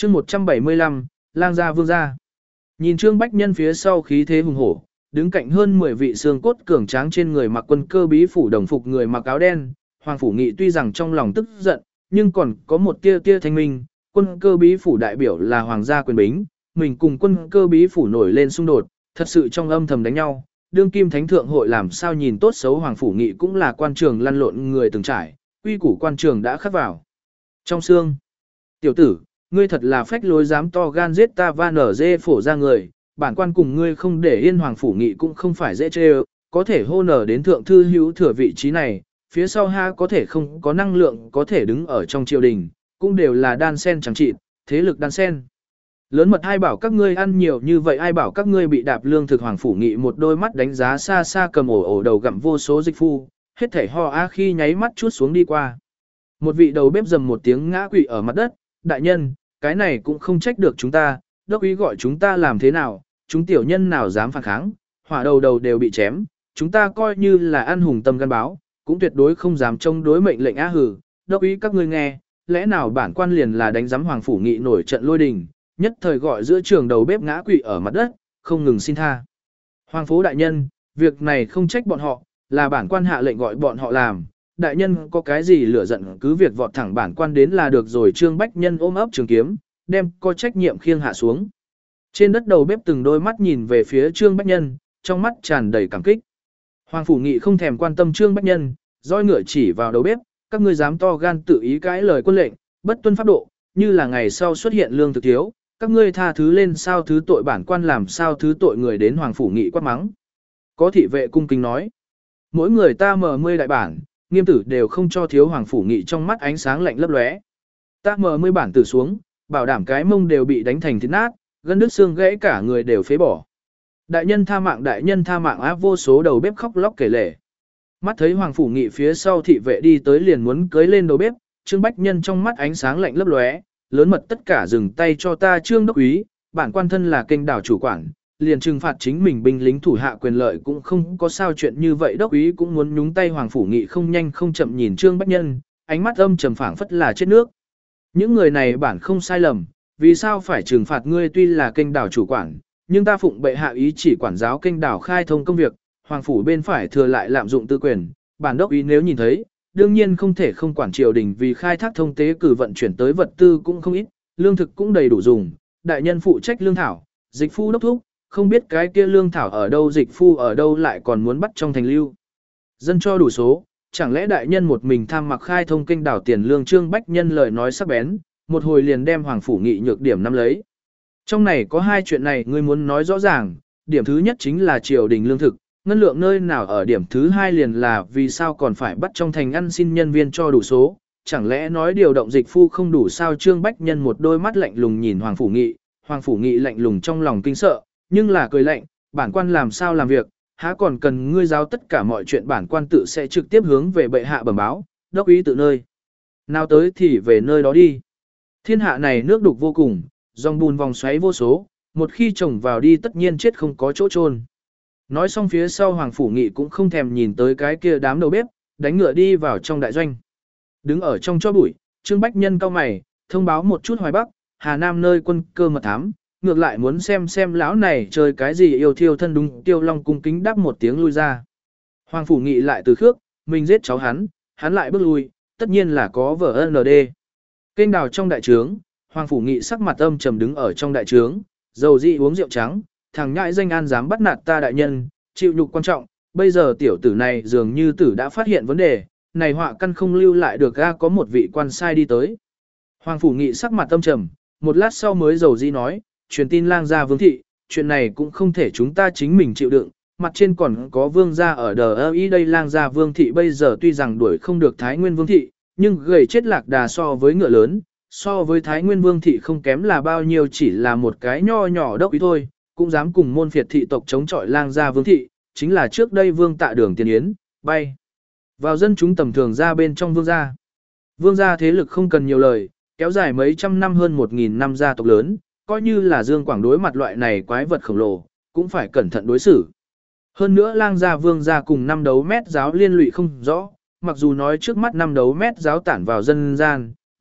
chương 175, lang gia vương gia. Nhìn Trương Bách Nhân phía sau khí thế hùng hổ, đứng cạnh hơn 10 vị xương cốt cường tráng trên người mặc quân cơ bí phủ đồng phục người mặc áo đen, Hoàng Phủ Nghị tuy rằng trong lòng tức giận, nhưng còn có một tia tia thanh minh, quân cơ bí phủ đại biểu là hoàng gia quyền bính, mình cùng quân cơ bí phủ nổi lên xung đột, thật sự trong âm thầm đánh nhau, đương kim thánh thượng hội làm sao nhìn tốt xấu Hoàng Phủ Nghị cũng là quan trường lăn lộn người từng trải, quy củ quan trường đã khắc vào. Trong xương, tiểu tử, ngươi thật là phách lối dám to gan giết ta và nở dê phổ ra người, bản quan cùng ngươi không để yên Hoàng Phủ Nghị cũng không phải dễ chê, có thể hô nở đến thượng thư hữu thừa vị trí này, phía sau ha có thể không có năng lượng có thể đứng ở trong triều đình, cũng đều là đan sen chẳng trị, thế lực đan sen. Lớn mật ai bảo các ngươi ăn nhiều như vậy, ai bảo các ngươi bị đạp lương thực. Hoàng Phủ Nghị một đôi mắt đánh giá xa xa cầm ổ đầu gặm vô số dịch phu, hết thảy ho a khi nháy mắt chút xuống đi qua. Một vị đầu bếp dầm một tiếng ngã quỵ ở mặt đất, đại nhân, cái này cũng không trách được chúng ta, đốc ý gọi chúng ta làm thế nào, chúng tiểu nhân nào dám phản kháng, hỏa đầu đều bị chém, chúng ta coi như là ăn hùng tâm gan báo, cũng tuyệt đối không dám chống đối mệnh lệnh á hử, đốc ý các ngươi nghe, lẽ nào bản quan liền là đánh giám Hoàng Phủ Nghị nổi trận lôi đình, nhất thời gọi giữa trường đầu bếp ngã quỵ ở mặt đất, không ngừng xin tha. Hoàng phố đại nhân, việc này không trách bọn họ, là bản quan hạ lệnh gọi bọn họ làm, đại nhân có cái gì lửa giận cứ việc vọt thẳng bản quan đến là được rồi. Trương Bách Nhân ôm ấp trường kiếm, đem có trách nhiệm khiêng hạ xuống. Trên đất đầu bếp từng đôi mắt nhìn về phía Trương Bách Nhân, trong mắt tràn đầy cảm kích. Hoàng Phủ Nghị không thèm quan tâm Trương Bách Nhân, roi ngựa chỉ vào đầu bếp, các ngươi dám to gan tự ý cãi lời quân lệnh, bất tuân pháp độ, như là ngày sau xuất hiện lương thực thiếu, các ngươi tha thứ lên sao thứ tội bản quan làm sao thứ tội người đến Hoàng Phủ Nghị quát mắng. Có thị vệ cung kính nói, mỗi người ta mở 10 đại bản, nghiêm tử đều không cho thiếu. Hoàng Phủ Nghị trong mắt ánh sáng lạnh lấp lóe. Ta mở 10 bản tử xuống, bảo đảm cái mông đều bị đánh thành thịt nát, gân đứt xương gãy cả người đều phế bỏ. Đại nhân tha mạng á, vô số đầu bếp khóc lóc kể lể. Mắt thấy Hoàng Phủ Nghị phía sau thị vệ đi tới liền muốn cưới lên đầu bếp, Trương Bách Nhân trong mắt ánh sáng lạnh lấp lóe, lớn mật tất cả dừng tay cho ta. Trương đốc úy, bản quan thân là kênh đảo chủ quản, liền trừng phạt chính mình binh lính thủ hạ quyền lợi cũng không có sao chuyện như vậy. Đốc úy cũng muốn nhúng tay. Hoàng Phủ Nghị không nhanh không chậm nhìn Trương Bách Nhân, ánh mắt âm trầm phảng phất là chết nước. Những người này bản không sai lầm, vì sao phải trừng phạt ngươi? Tuy là kênh đảo chủ quản, nhưng ta phụng bệ hạ ý chỉ quản giáo kênh đảo khai thông công việc, Hoàng phủ bên phải thừa lại lạm dụng tư quyền, bản đốc ý nếu nhìn thấy, đương nhiên không thể không quản triều đình, vì khai thác thông tế cử vận chuyển tới vật tư cũng không ít, lương thực cũng đầy đủ dùng, đại nhân phụ trách lương thảo, dịch phu đốc thúc, không biết cái kia lương thảo ở đâu, dịch phu ở đâu lại còn muốn bắt trong thành lưu. Dân cho đủ số, chẳng lẽ đại nhân một mình tham mặc khai thông kênh đảo tiền lương? Trương Bách Nhân lời nói sắc bén, một hồi liền đem Hoàng Phủ Nghị nhược điểm nắm lấy. Trong này có hai chuyện này ngươi muốn nói rõ ràng, điểm thứ nhất chính là triều đình lương thực, ngân lượng nơi nào ở, điểm thứ hai liền là vì sao còn phải bắt trong thành ăn xin nhân viên cho đủ số, chẳng lẽ nói điều động dịch phu không đủ sao? Trương Bách Nhân một đôi mắt lạnh lùng nhìn Hoàng Phủ Nghị, Hoàng Phủ Nghị lạnh lùng trong lòng kinh sợ, nhưng là cười lạnh, bản quan làm sao làm việc, há còn cần ngươi giáo tất cả mọi chuyện, bản quan tự sẽ trực tiếp hướng về bệ hạ bẩm báo, đốc ý tự nơi nào tới thì về nơi đó đi. Thiên hạ này nước đục vô cùng, dòng bùn vòng xoáy vô số, một khi trồng vào đi tất nhiên chết không có chỗ chôn. Nói xong phía sau Hoàng Phủ Nghị cũng không thèm nhìn tới cái kia đám đầu bếp, đánh ngựa đi vào trong đại doanh. Đứng ở trong cho bụi, Trương Bách Nhân cau mày, thông báo một chút Hoài Bắc, Hà Nam nơi quân cơ mật thám, ngược lại muốn xem lão này chơi cái gì yêu thiêu thân. Đúng, Tiêu Long cung kính đáp một tiếng lui ra. Hoàng Phủ Nghị lại từ khước, mình giết cháu hắn lại bước lui, tất nhiên là có vở ND. Kênh đào trong đại trướng, Hoàng Phủ Nghị sắc mặt âm trầm đứng ở trong đại trướng, dầu dị uống rượu trắng, thằng nhãi danh an dám bắt nạt ta đại nhân, chịu nhục quan trọng, bây giờ tiểu tử này dường như tử đã phát hiện vấn đề, này họa căn không lưu lại được ga. Có một vị quan sai đi tới. Hoàng Phủ Nghị sắc mặt âm trầm, một lát sau mới dầu dị nói, truyền tin lang gia vương thị, chuyện này cũng không thể chúng ta chính mình chịu đựng, mặt trên còn có vương gia ở đờ ý đây. Lang gia vương thị bây giờ tuy rằng đuổi không được Thái Nguyên vương thị, nhưng gầy chết lạc đà so với ngựa lớn, so với Thái Nguyên vương thị không kém là bao nhiêu, chỉ là một cái nho nhỏ đốc ý thôi, cũng dám cùng môn phiệt thị tộc chống chọi lang gia vương thị, chính là trước đây vương tạ đường tiền yến, bay vào dân chúng tầm thường ra bên trong vương gia. Vương gia thế lực không cần nhiều lời, kéo dài mấy trăm năm, hơn 1000 năm gia tộc lớn, coi như là Dương Quảng đối mặt loại này quái vật khổng lồ, cũng phải cẩn thận đối xử. Hơn nữa lang gia vương gia cùng năm đấu mét giáo liên lụy không rõ, mặc dù nói trước mắt năm đấu mét giáo tản vào dân gian,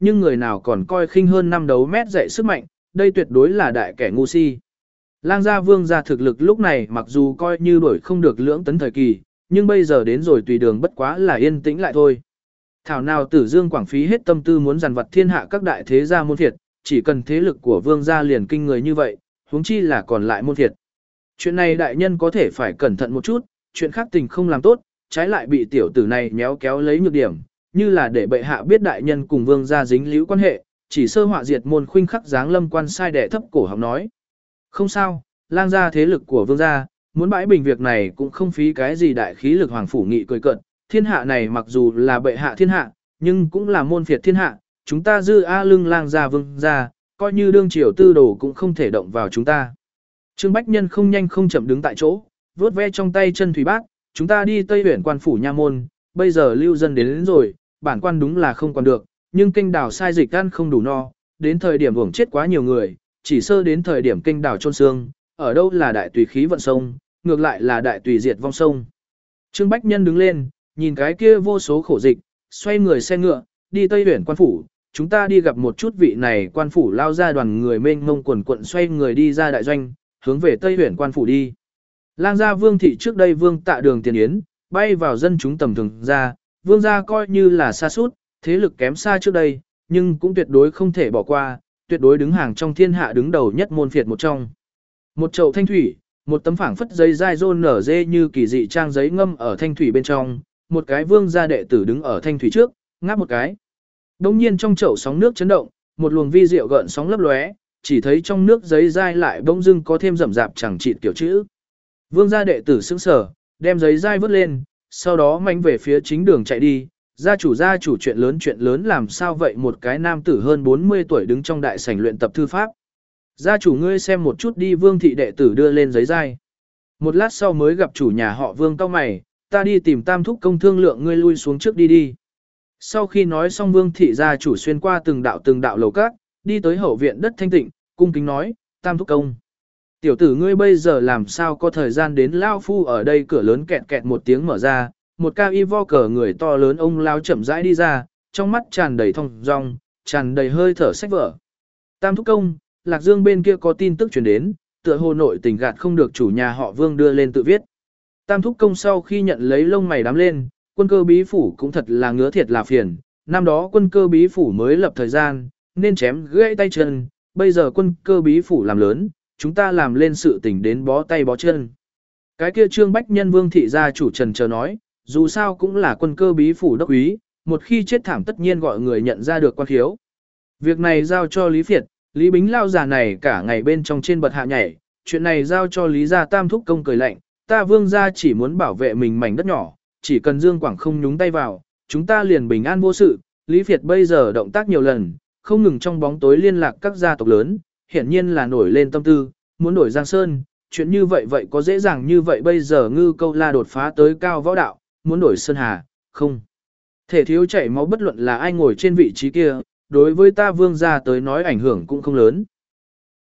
nhưng người nào còn coi khinh hơn năm đấu mét dạy sức mạnh, đây tuyệt đối là đại kẻ ngu si. Lang gia vương gia thực lực lúc này mặc dù coi như đuổi không được lưỡng tấn thời kỳ, nhưng bây giờ đến rồi tùy đường bất quá là yên tĩnh lại thôi. Thảo nào Tử Dương Quảng phí hết tâm tư muốn giành vật thiên hạ các đại thế gia môn phiệt, chỉ cần thế lực của vương gia liền kinh người như vậy, huống chi là còn lại môn phiệt. Chuyện này đại nhân có thể phải cẩn thận một chút, chuyện khác tình không làm tốt, trái lại bị tiểu tử này méo kéo lấy nhược điểm, như là để bệ hạ biết đại nhân cùng vương gia dính líu quan hệ, chỉ sơ họa diệt môn khuynh khắc dáng lâm quan sai đẻ thấp cổ học nói. Không sao, lang gia thế lực của vương gia, muốn bãi bình việc này cũng không phí cái gì đại khí lực hoàng phủ nghị cười cợt, thiên hạ này mặc dù là bệ hạ thiên hạ, nhưng cũng là môn phiệt thiên hạ, chúng ta dư a lưng lang gia vương gia, coi như đương triều tư đồ cũng không thể động vào chúng ta. Trương Bách Nhân không nhanh không chậm đứng tại chỗ, vuốt ve trong tay chân thủy bát, chúng ta đi Tây huyện quan phủ nha môn, bây giờ lưu dân đến rồi, bản quan đúng là không còn được, nhưng kênh đảo sai dịch ăn không đủ no, đến thời điểm uổng chết quá nhiều người, chỉ sơ đến thời điểm kênh đảo trôn xương, ở đâu là đại tùy khí vận sông, ngược lại là đại tùy diệt vong sông. Trương Bách Nhân đứng lên, nhìn cái kia vô số khổ dịch, xoay người xe ngựa, đi Tây huyện quan phủ, chúng ta đi gặp một chút vị này quan phủ lao ra đoàn người mênh mông quần quận xoay người đi ra đại doanh, hướng về Tây huyện quan phủ đi. Lang gia vương thị trước đây vương tạ đường tiền yến, bay vào dân chúng tầm thường ra, vương gia coi như là xa sút thế lực kém xa trước đây, nhưng cũng tuyệt đối không thể bỏ qua, tuyệt đối đứng hàng trong thiên hạ đứng đầu nhất môn phiệt một trong. Một chậu thanh thủy, một tấm phảng phất giấy dai rôn nở dê như kỳ dị trang giấy ngâm ở thanh thủy bên trong, một cái vương gia đệ tử đứng ở thanh thủy trước, ngáp một cái. Đông nhiên trong chậu sóng nước chấn động, một luồng vi diệu gợn sóng lấp lóe, chỉ thấy trong nước giấy dai lại bỗng dưng có thêm rậm rạp chẳng chịt kiểu chữ. Vương gia đệ tử sững sờ, đem giấy dai vứt lên, sau đó mạnh về phía chính đường chạy đi. Gia chủ chuyện lớn làm sao vậy, một cái nam tử hơn 40 tuổi đứng trong đại sảnh luyện tập thư pháp. Gia chủ ngươi xem một chút đi, vương thị đệ tử đưa lên giấy dai. Một lát sau mới gặp chủ nhà họ Vương cau mày, ta đi tìm Tam thúc công thương lượng, ngươi lui xuống trước đi đi. Sau khi nói xong vương thị gia chủ xuyên qua từng đạo lầu các, đi tới hậu viện đất thanh tịnh, cung kính nói, Tam thúc công. Tiểu tử ngươi bây giờ làm sao có thời gian đến lao phu ở đây, cửa lớn kẹt kẹt một tiếng mở ra, một ca y vo cờ người to lớn ông lao chậm rãi đi ra, trong mắt tràn đầy thong dong, tràn đầy hơi thở sách vở. Tam thúc công, Lạc Dương bên kia có tin tức truyền đến, tựa hồ nội tình gạt không được chủ nhà họ Vương đưa lên tự viết. Tam thúc công sau khi nhận lấy lông mày đám lên, quân cơ bí phủ cũng thật là ngứa thiệt là phiền, năm đó quân cơ bí phủ mới lập thời gian, nên chém gãy tay chân, bây giờ quân cơ bí phủ làm lớn, chúng ta làm lên sự tình đến bó tay bó chân. Cái kia Trương Bách Nhân Vương thị gia chủ trần chờ nói, dù sao cũng là quân cơ bí phủ đốc úy, một khi chết thảm tất nhiên gọi người nhận ra được quan khiếu. Việc này giao cho Lý Phiệt, Lý Bính lao già này cả ngày bên trong trên bậc hạ nhảy, chuyện này giao cho Lý gia. Tam thúc công cười lạnh, ta Vương gia chỉ muốn bảo vệ mình mảnh đất nhỏ, chỉ cần Dương Quảng không nhúng tay vào, chúng ta liền bình an vô sự. Lý Phiệt bây giờ động tác nhiều lần, không ngừng trong bóng tối liên lạc các gia tộc lớn, hiển nhiên là nổi lên tâm tư, muốn đổi Giang Sơn, chuyện như vậy có dễ dàng như vậy, bây giờ Ngư Câu La đột phá tới cao võ đạo, muốn đổi Sơn Hà, không thể thiếu chảy máu, bất luận là ai ngồi trên vị trí kia, đối với ta Vương gia tới nói ảnh hưởng cũng không lớn.